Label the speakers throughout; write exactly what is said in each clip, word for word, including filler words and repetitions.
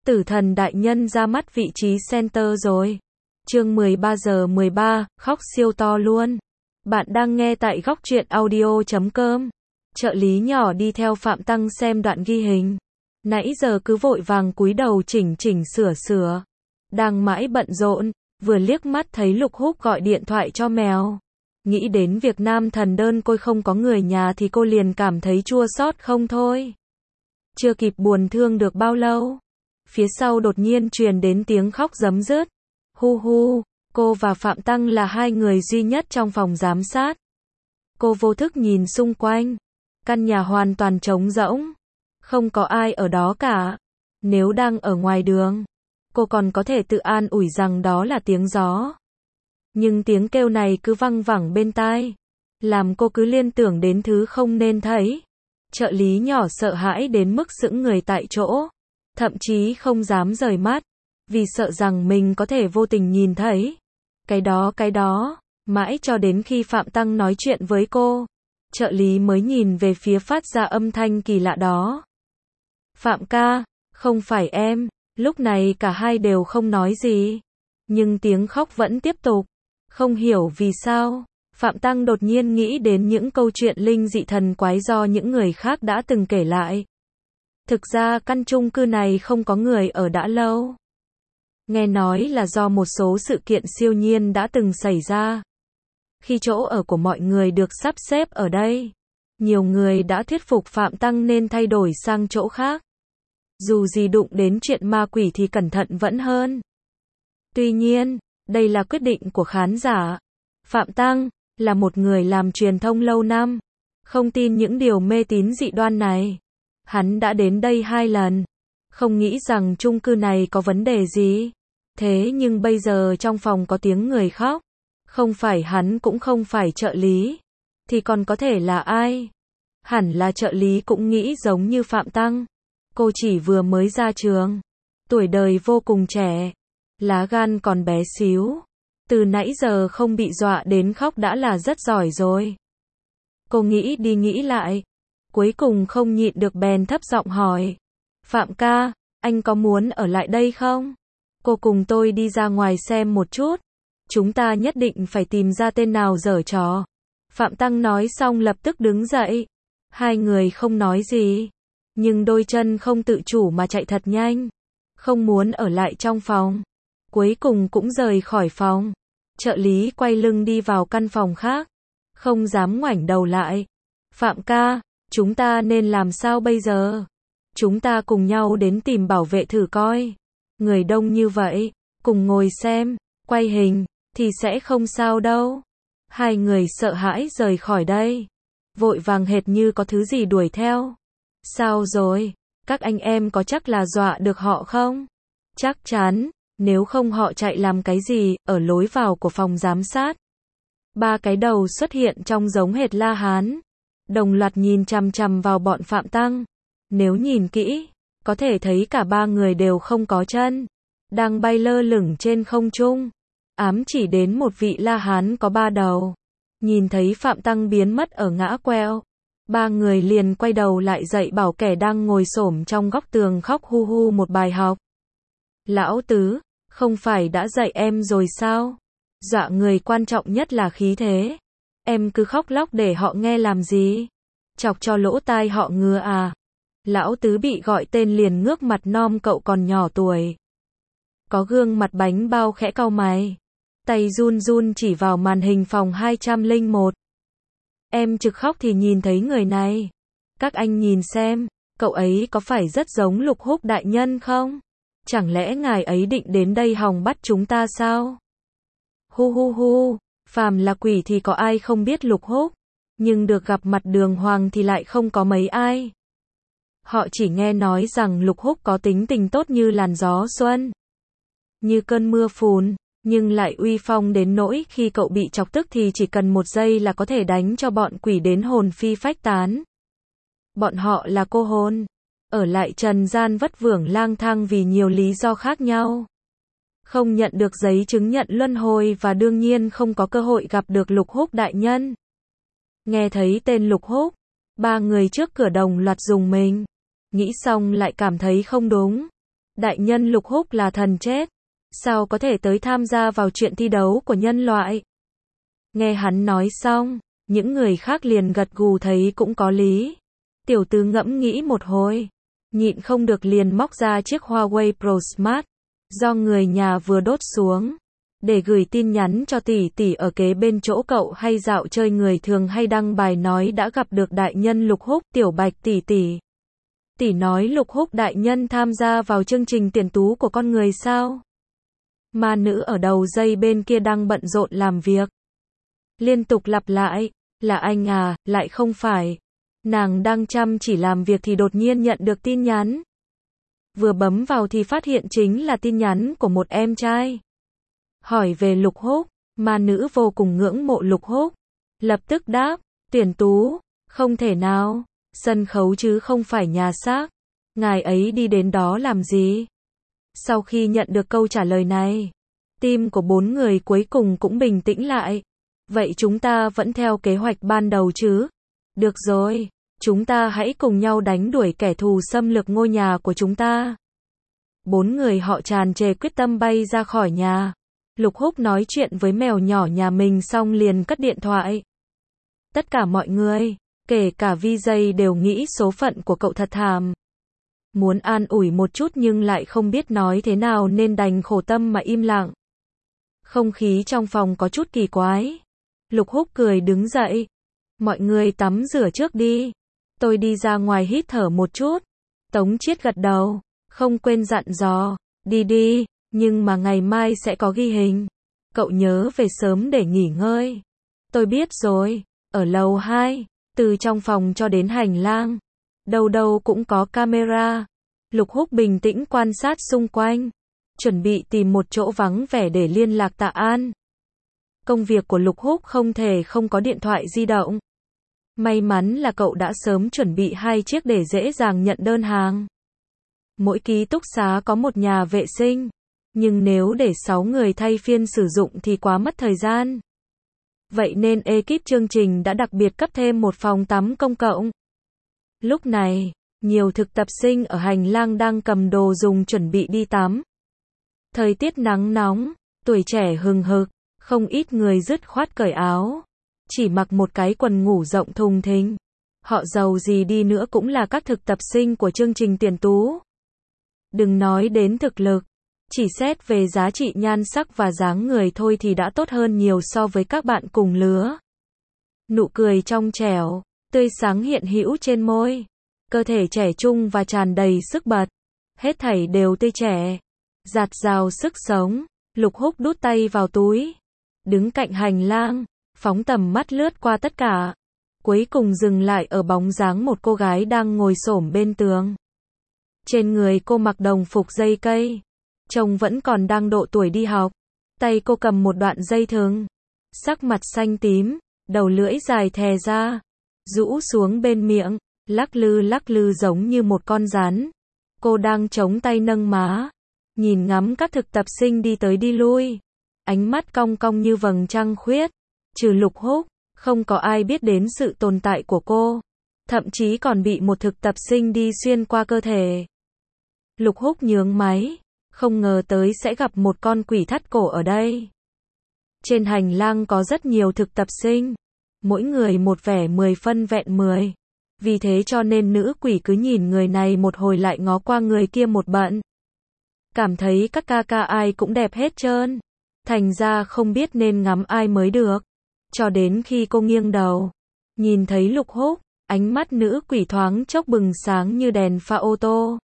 Speaker 1: Tử thần đại nhân ra mắt vị trí center rồi. Chương mười ba giờ mười ba, khóc siêu to luôn. Bạn đang nghe tại góc truyện audio chấm com. Trợ lý nhỏ đi theo Phạm Tăng xem đoạn ghi hình. Nãy giờ cứ vội vàng cúi đầu chỉnh chỉnh sửa sửa. Đang mãi bận rộn, vừa liếc mắt thấy Lục Húc gọi điện thoại cho mèo. Nghĩ đến việc nam thần đơn côi không có người nhà thì cô liền cảm thấy chua xót không thôi. Chưa kịp buồn thương được bao lâu, phía sau đột nhiên truyền đến tiếng khóc rấm rứt. Hu hu, cô và Phạm Tăng là hai người duy nhất trong phòng giám sát. Cô vô thức nhìn xung quanh. Căn nhà hoàn toàn trống rỗng. Không có ai ở đó cả. Nếu đang ở ngoài đường, cô còn có thể tự an ủi rằng đó là tiếng gió. Nhưng tiếng kêu này cứ văng vẳng bên tai, làm cô cứ liên tưởng đến thứ không nên thấy. Trợ lý nhỏ sợ hãi đến mức sững người tại chỗ, thậm chí không dám rời mắt, vì sợ rằng mình có thể vô tình nhìn thấy. Cái đó cái đó, mãi cho đến khi Phạm Tăng nói chuyện với cô, trợ lý mới nhìn về phía phát ra âm thanh kỳ lạ đó. Phạm ca, không phải em. Lúc này cả hai đều không nói gì, nhưng tiếng khóc vẫn tiếp tục. Không hiểu vì sao, Phạm Tăng đột nhiên nghĩ đến những câu chuyện linh dị thần quái do những người khác đã từng kể lại. Thực ra căn chung cư này không có người ở đã lâu. Nghe nói là do một số sự kiện siêu nhiên đã từng xảy ra. Khi chỗ ở của mọi người được sắp xếp ở đây, nhiều người đã thuyết phục Phạm Tăng nên thay đổi sang chỗ khác. Dù gì đụng đến chuyện ma quỷ thì cẩn thận vẫn hơn. Tuy nhiên, đây là quyết định của khán giả. Phạm Tăng là một người làm truyền thông lâu năm, không tin những điều mê tín dị đoan này. Hắn đã đến đây hai lần, không nghĩ rằng chung cư này có vấn đề gì. Thế nhưng bây giờ trong phòng có tiếng người khóc, không phải hắn cũng không phải trợ lý, thì còn có thể là ai? Hẳn là trợ lý cũng nghĩ giống như Phạm Tăng. Cô chỉ vừa mới ra trường, tuổi đời vô cùng trẻ, lá gan còn bé xíu. Từ nãy giờ không bị dọa đến khóc đã là rất giỏi rồi. Cô nghĩ đi nghĩ lại, cuối cùng không nhịn được bèn thấp giọng hỏi. Phạm ca, anh có muốn ở lại đây không? Cô cùng tôi đi ra ngoài xem một chút. Chúng ta nhất định phải tìm ra tên nào giở trò. Phạm Tăng nói xong lập tức đứng dậy. Hai người không nói gì, nhưng đôi chân không tự chủ mà chạy thật nhanh. Không muốn ở lại trong phòng. Cuối cùng cũng rời khỏi phòng. Trợ lý quay lưng đi vào căn phòng khác, không dám ngoảnh đầu lại. Phạm ca, chúng ta nên làm sao bây giờ? Chúng ta cùng nhau đến tìm bảo vệ thử coi. Người đông như vậy, cùng ngồi xem, quay hình, thì sẽ không sao đâu. Hai người sợ hãi rời khỏi đây, vội vàng hệt như có thứ gì đuổi theo. Sao rồi? Các anh em có chắc là dọa được họ không? Chắc chắn, nếu không họ chạy làm cái gì ở lối vào của phòng giám sát. Ba cái đầu xuất hiện trông giống hệt La Hán, đồng loạt nhìn chằm chằm vào bọn Phạm Tăng. Nếu nhìn kỹ, có thể thấy cả ba người đều không có chân, đang bay lơ lửng trên không trung, ám chỉ đến một vị La Hán có ba đầu. Nhìn thấy Phạm Tăng biến mất ở ngã queo, ba người liền quay đầu lại dạy bảo kẻ đang ngồi xổm trong góc tường khóc hu hu một bài học. Lão tứ, không phải đã dạy em rồi sao? Dọa người quan trọng nhất là khí thế. Em cứ khóc lóc để họ nghe làm gì? Chọc cho lỗ tai họ ngứa à? Lão tứ bị gọi tên liền ngước mặt nom cậu còn nhỏ tuổi. Có gương mặt bánh bao khẽ cau mày. Tay run run chỉ vào màn hình phòng hai trăm lẻ một. Em trực khóc thì nhìn thấy người này. Các anh nhìn xem, cậu ấy có phải rất giống Lục Húc đại nhân không? Chẳng lẽ ngài ấy định đến đây hòng bắt chúng ta sao? Hu hu hu, phàm là quỷ thì có ai không biết Lục Húc, nhưng được gặp mặt đường hoàng thì lại không có mấy ai. Họ chỉ nghe nói rằng Lục Húc có tính tình tốt như làn gió xuân, như cơn mưa phùn, nhưng lại uy phong đến nỗi khi cậu bị chọc tức thì chỉ cần một giây là có thể đánh cho bọn quỷ đến hồn phi phách tán. Bọn họ là cô hồn, ở lại trần gian vất vưởng lang thang vì nhiều lý do khác nhau. Không nhận được giấy chứng nhận luân hồi và đương nhiên không có cơ hội gặp được Lục Húc đại nhân. Nghe thấy tên Lục Húc, ba người trước cửa đồng loạt rùng mình. Nghĩ xong lại cảm thấy không đúng. Đại nhân Lục Húc là thần chết. Sao có thể tới tham gia vào chuyện thi đấu của nhân loại? Nghe hắn nói xong, những người khác liền gật gù thấy cũng có lý. Tiểu tứ ngẫm nghĩ một hồi, nhịn không được liền móc ra chiếc Huawei Pro Smart, do người nhà vừa đốt xuống, để gửi tin nhắn cho tỷ tỷ ở kế bên chỗ cậu hay dạo chơi người thường hay đăng bài nói đã gặp được đại nhân Lục Húc. Tiểu Bạch tỷ tỷ. Tỷ nói Lục Húc đại nhân tham gia vào chương trình tuyển tú của con người sao? Ma nữ ở đầu dây bên kia đang bận rộn làm việc. Liên tục lặp lại, là anh à, lại không phải. Nàng đang chăm chỉ làm việc thì đột nhiên nhận được tin nhắn. Vừa bấm vào thì phát hiện chính là tin nhắn của một em trai. Hỏi về Lục Húc, ma nữ vô cùng ngưỡng mộ Lục Húc. Lập tức đáp, tuyển tú, không thể nào, sân khấu chứ không phải nhà xác. Ngài ấy đi đến đó làm gì? Sau khi nhận được câu trả lời này, tim của bốn người cuối cùng cũng bình tĩnh lại. Vậy chúng ta vẫn theo kế hoạch ban đầu chứ? Được rồi, chúng ta hãy cùng nhau đánh đuổi kẻ thù xâm lược ngôi nhà của chúng ta. Bốn người họ tràn trề quyết tâm bay ra khỏi nhà. Lục Húc nói chuyện với mèo nhỏ nhà mình xong liền cất điện thoại. Tất cả mọi người, kể cả vi gi đều nghĩ số phận của cậu thật thảm. Muốn an ủi một chút nhưng lại không biết nói thế nào nên đành khổ tâm mà im lặng. Không khí trong phòng có chút kỳ quái. Lục Húc cười đứng dậy. Mọi người tắm rửa trước đi. Tôi đi ra ngoài hít thở một chút. Tống Chiết gật đầu. Không quên dặn dò. Đi đi, nhưng mà ngày mai sẽ có ghi hình. Cậu nhớ về sớm để nghỉ ngơi. Tôi biết rồi. Ở lầu hai, từ trong phòng cho đến hành lang, đâu đâu cũng có camera. Lục Húc bình tĩnh quan sát xung quanh, chuẩn bị tìm một chỗ vắng vẻ để liên lạc Tạ An. Công việc của Lục Húc không thể không có điện thoại di động. May mắn là cậu đã sớm chuẩn bị hai chiếc để dễ dàng nhận đơn hàng. Mỗi ký túc xá có một nhà vệ sinh, nhưng nếu để sáu người thay phiên sử dụng thì quá mất thời gian. Vậy nên ekip chương trình đã đặc biệt cấp thêm một phòng tắm công cộng. Lúc này, nhiều thực tập sinh ở hành lang đang cầm đồ dùng chuẩn bị đi tắm. Thời tiết nắng nóng, tuổi trẻ hừng hực, không ít người dứt khoát cởi áo, chỉ mặc một cái quần ngủ rộng thùng thình. Họ giàu gì đi nữa cũng là các thực tập sinh của chương trình tuyển tú. Đừng nói đến thực lực, chỉ xét về giá trị nhan sắc và dáng người thôi thì đã tốt hơn nhiều so với các bạn cùng lứa. Nụ cười trong trẻo, tươi sáng hiện hữu trên môi, cơ thể trẻ trung và tràn đầy sức bật, hết thảy đều tươi trẻ, dạt dào sức sống. Lục Húc đút tay vào túi, đứng cạnh hành lang, phóng tầm mắt lướt qua tất cả, cuối cùng dừng lại ở bóng dáng một cô gái đang ngồi xổm bên tường. Trên người cô mặc đồng phục dây cây, trông vẫn còn đang độ tuổi đi học. Tay cô cầm một đoạn dây thừng, sắc mặt xanh tím, đầu lưỡi dài thè ra, rũ xuống bên miệng, lắc lư lắc lư giống như một con rắn. Cô đang chống tay nâng má, nhìn ngắm các thực tập sinh đi tới đi lui, ánh mắt cong cong như vầng trăng khuyết. Trừ Lục Húc, không có ai biết đến sự tồn tại của cô, thậm chí còn bị một thực tập sinh đi xuyên qua cơ thể. Lục Húc nhướng máy, không ngờ tới sẽ gặp một con quỷ thắt cổ ở đây. Trên hành lang có rất nhiều thực tập sinh, mỗi người một vẻ mười phân vẹn mười. Vì thế cho nên nữ quỷ cứ nhìn người này một hồi lại ngó qua người kia một bận. Cảm thấy các ca ca ai cũng đẹp hết trơn. Thành ra không biết nên ngắm ai mới được. Cho đến khi cô nghiêng đầu, nhìn thấy Lục Húc, ánh mắt nữ quỷ thoáng chốc bừng sáng như đèn pha ô tô.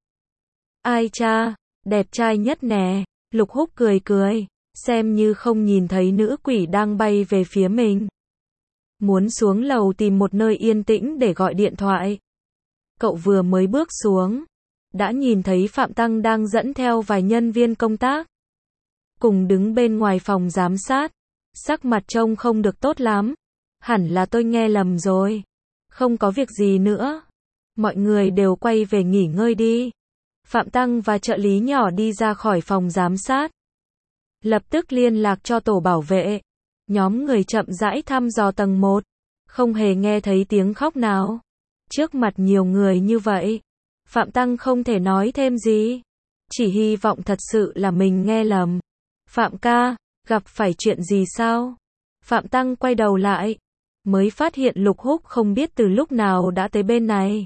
Speaker 1: Ai cha, đẹp trai nhất nè. Lục Húc cười cười, xem như không nhìn thấy nữ quỷ đang bay về phía mình. Muốn xuống lầu tìm một nơi yên tĩnh để gọi điện thoại. Cậu vừa mới bước xuống, đã nhìn thấy Phạm Tăng đang dẫn theo vài nhân viên công tác, cùng đứng bên ngoài phòng giám sát. Sắc mặt trông không được tốt lắm. Hẳn là tôi nghe lầm rồi. Không có việc gì nữa. Mọi người đều quay về nghỉ ngơi đi. Phạm Tăng và trợ lý nhỏ đi ra khỏi phòng giám sát. Lập tức liên lạc cho tổ bảo vệ. Nhóm người chậm rãi thăm dò tầng một. Không hề nghe thấy tiếng khóc nào. Trước mặt nhiều người như vậy, Phạm Tăng không thể nói thêm gì. Chỉ hy vọng thật sự là mình nghe lầm. Phạm ca, gặp phải chuyện gì sao? Phạm Tăng quay đầu lại, mới phát hiện Lục Húc không biết từ lúc nào đã tới bên này.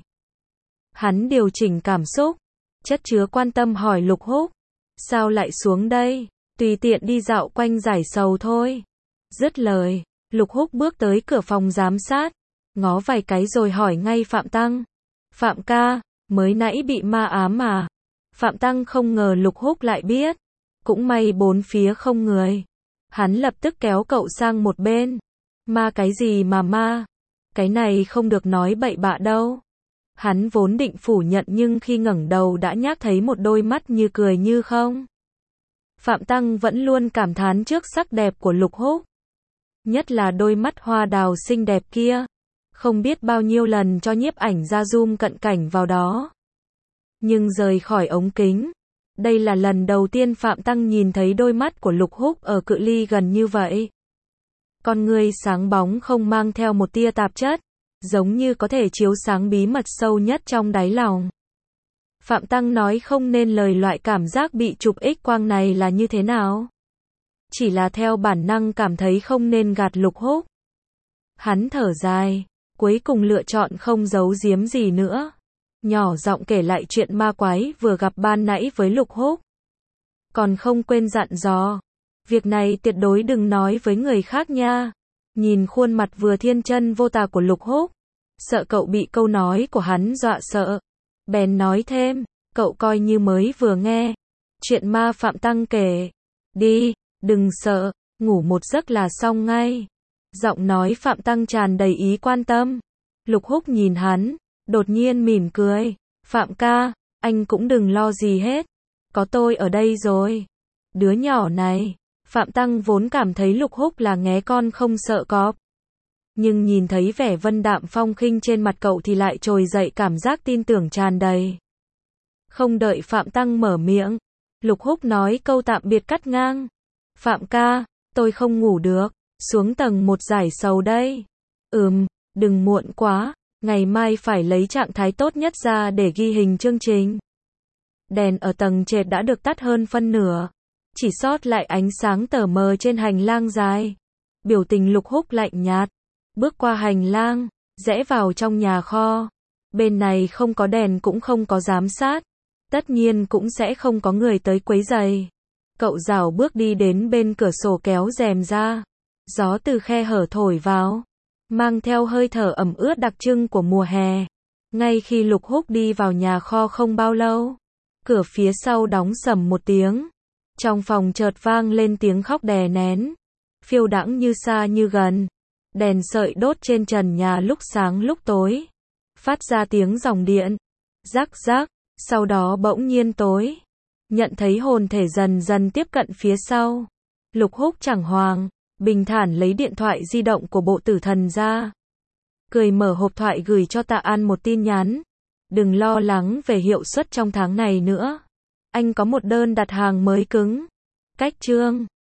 Speaker 1: Hắn điều chỉnh cảm xúc, chất chứa quan tâm hỏi Lục Húc, sao lại xuống đây? Tùy tiện đi dạo quanh giải sầu thôi. Dứt lời, Lục Húc bước tới cửa phòng giám sát, ngó vài cái rồi hỏi ngay Phạm Tăng. Phạm ca, mới nãy bị ma ám à? Phạm Tăng không ngờ Lục Húc lại biết. Cũng may bốn phía không người. Hắn lập tức kéo cậu sang một bên. Ma cái gì mà ma? Cái này không được nói bậy bạ đâu. Hắn vốn định phủ nhận nhưng khi ngẩng đầu đã nhác thấy một đôi mắt như cười như không. Phạm Tăng vẫn luôn cảm thán trước sắc đẹp của Lục Húc. Nhất là đôi mắt hoa đào xinh đẹp kia. Không biết bao nhiêu lần cho nhiếp ảnh ra zoom cận cảnh vào đó. Nhưng rời khỏi ống kính, đây là lần đầu tiên Phạm Tăng nhìn thấy đôi mắt của Lục Húc ở cự ly gần như vậy. Con người sáng bóng không mang theo một tia tạp chất, giống như có thể chiếu sáng bí mật sâu nhất trong đáy lòng. Phạm Tăng nói không nên lời loại cảm giác bị chụp X quang này là như thế nào. Chỉ là theo bản năng cảm thấy không nên gạt Lục Húc. Hắn thở dài, cuối cùng lựa chọn không giấu giếm gì nữa. Nhỏ giọng kể lại chuyện ma quái vừa gặp ban nãy với Lục Húc. Còn không quên dặn dò, việc này tuyệt đối đừng nói với người khác nha. Nhìn khuôn mặt vừa thiên chân vô tà của Lục Húc, sợ cậu bị câu nói của hắn dọa sợ. Bèn nói thêm, cậu coi như mới vừa nghe. Chuyện ma Phạm Tăng kể. Đi, đừng sợ, ngủ một giấc là xong ngay. Giọng nói Phạm Tăng tràn đầy ý quan tâm. Lục Húc nhìn hắn, đột nhiên mỉm cười. Phạm ca, anh cũng đừng lo gì hết. Có tôi ở đây rồi. Đứa nhỏ này, Phạm Tăng vốn cảm thấy Lục Húc là nghé con không sợ cọp. Nhưng nhìn thấy vẻ vân đạm phong khinh trên mặt cậu thì lại trồi dậy cảm giác tin tưởng tràn đầy. Không đợi Phạm Tăng mở miệng, Lục Húc nói câu tạm biệt cắt ngang. Phạm ca, tôi không ngủ được, xuống tầng một giải sầu đây. Ừm, đừng muộn quá, ngày mai phải lấy trạng thái tốt nhất ra để ghi hình chương trình. Đèn ở tầng trệt đã được tắt hơn phân nửa, chỉ sót lại ánh sáng tờ mờ trên hành lang dài. Biểu tình Lục Húc lạnh nhạt, bước qua hành lang, rẽ vào trong nhà kho. Bên này không có đèn cũng không có giám sát, tất nhiên cũng sẽ không có người tới quấy rầy. Cậu rảo bước đi đến bên cửa sổ kéo rèm ra. Gió từ khe hở thổi vào, mang theo hơi thở ẩm ướt đặc trưng của mùa hè. Ngay khi Lục Húc đi vào nhà kho không bao lâu, cửa phía sau đóng sầm một tiếng. Trong phòng chợt vang lên tiếng khóc đè nén, phiêu đãng như xa như gần. Đèn sợi đốt trên trần nhà lúc sáng lúc tối, phát ra tiếng dòng điện, rắc rắc, sau đó bỗng nhiên tối. Nhận thấy hồn thể dần dần tiếp cận phía sau, Lục Húc chẳng hoang, bình thản lấy điện thoại di động của Bộ Tử Thần ra. Cười mở hộp thoại gửi cho Tạ An một tin nhắn. Đừng lo lắng về hiệu suất trong tháng này nữa. Anh có một đơn đặt hàng mới cứng. Cách chương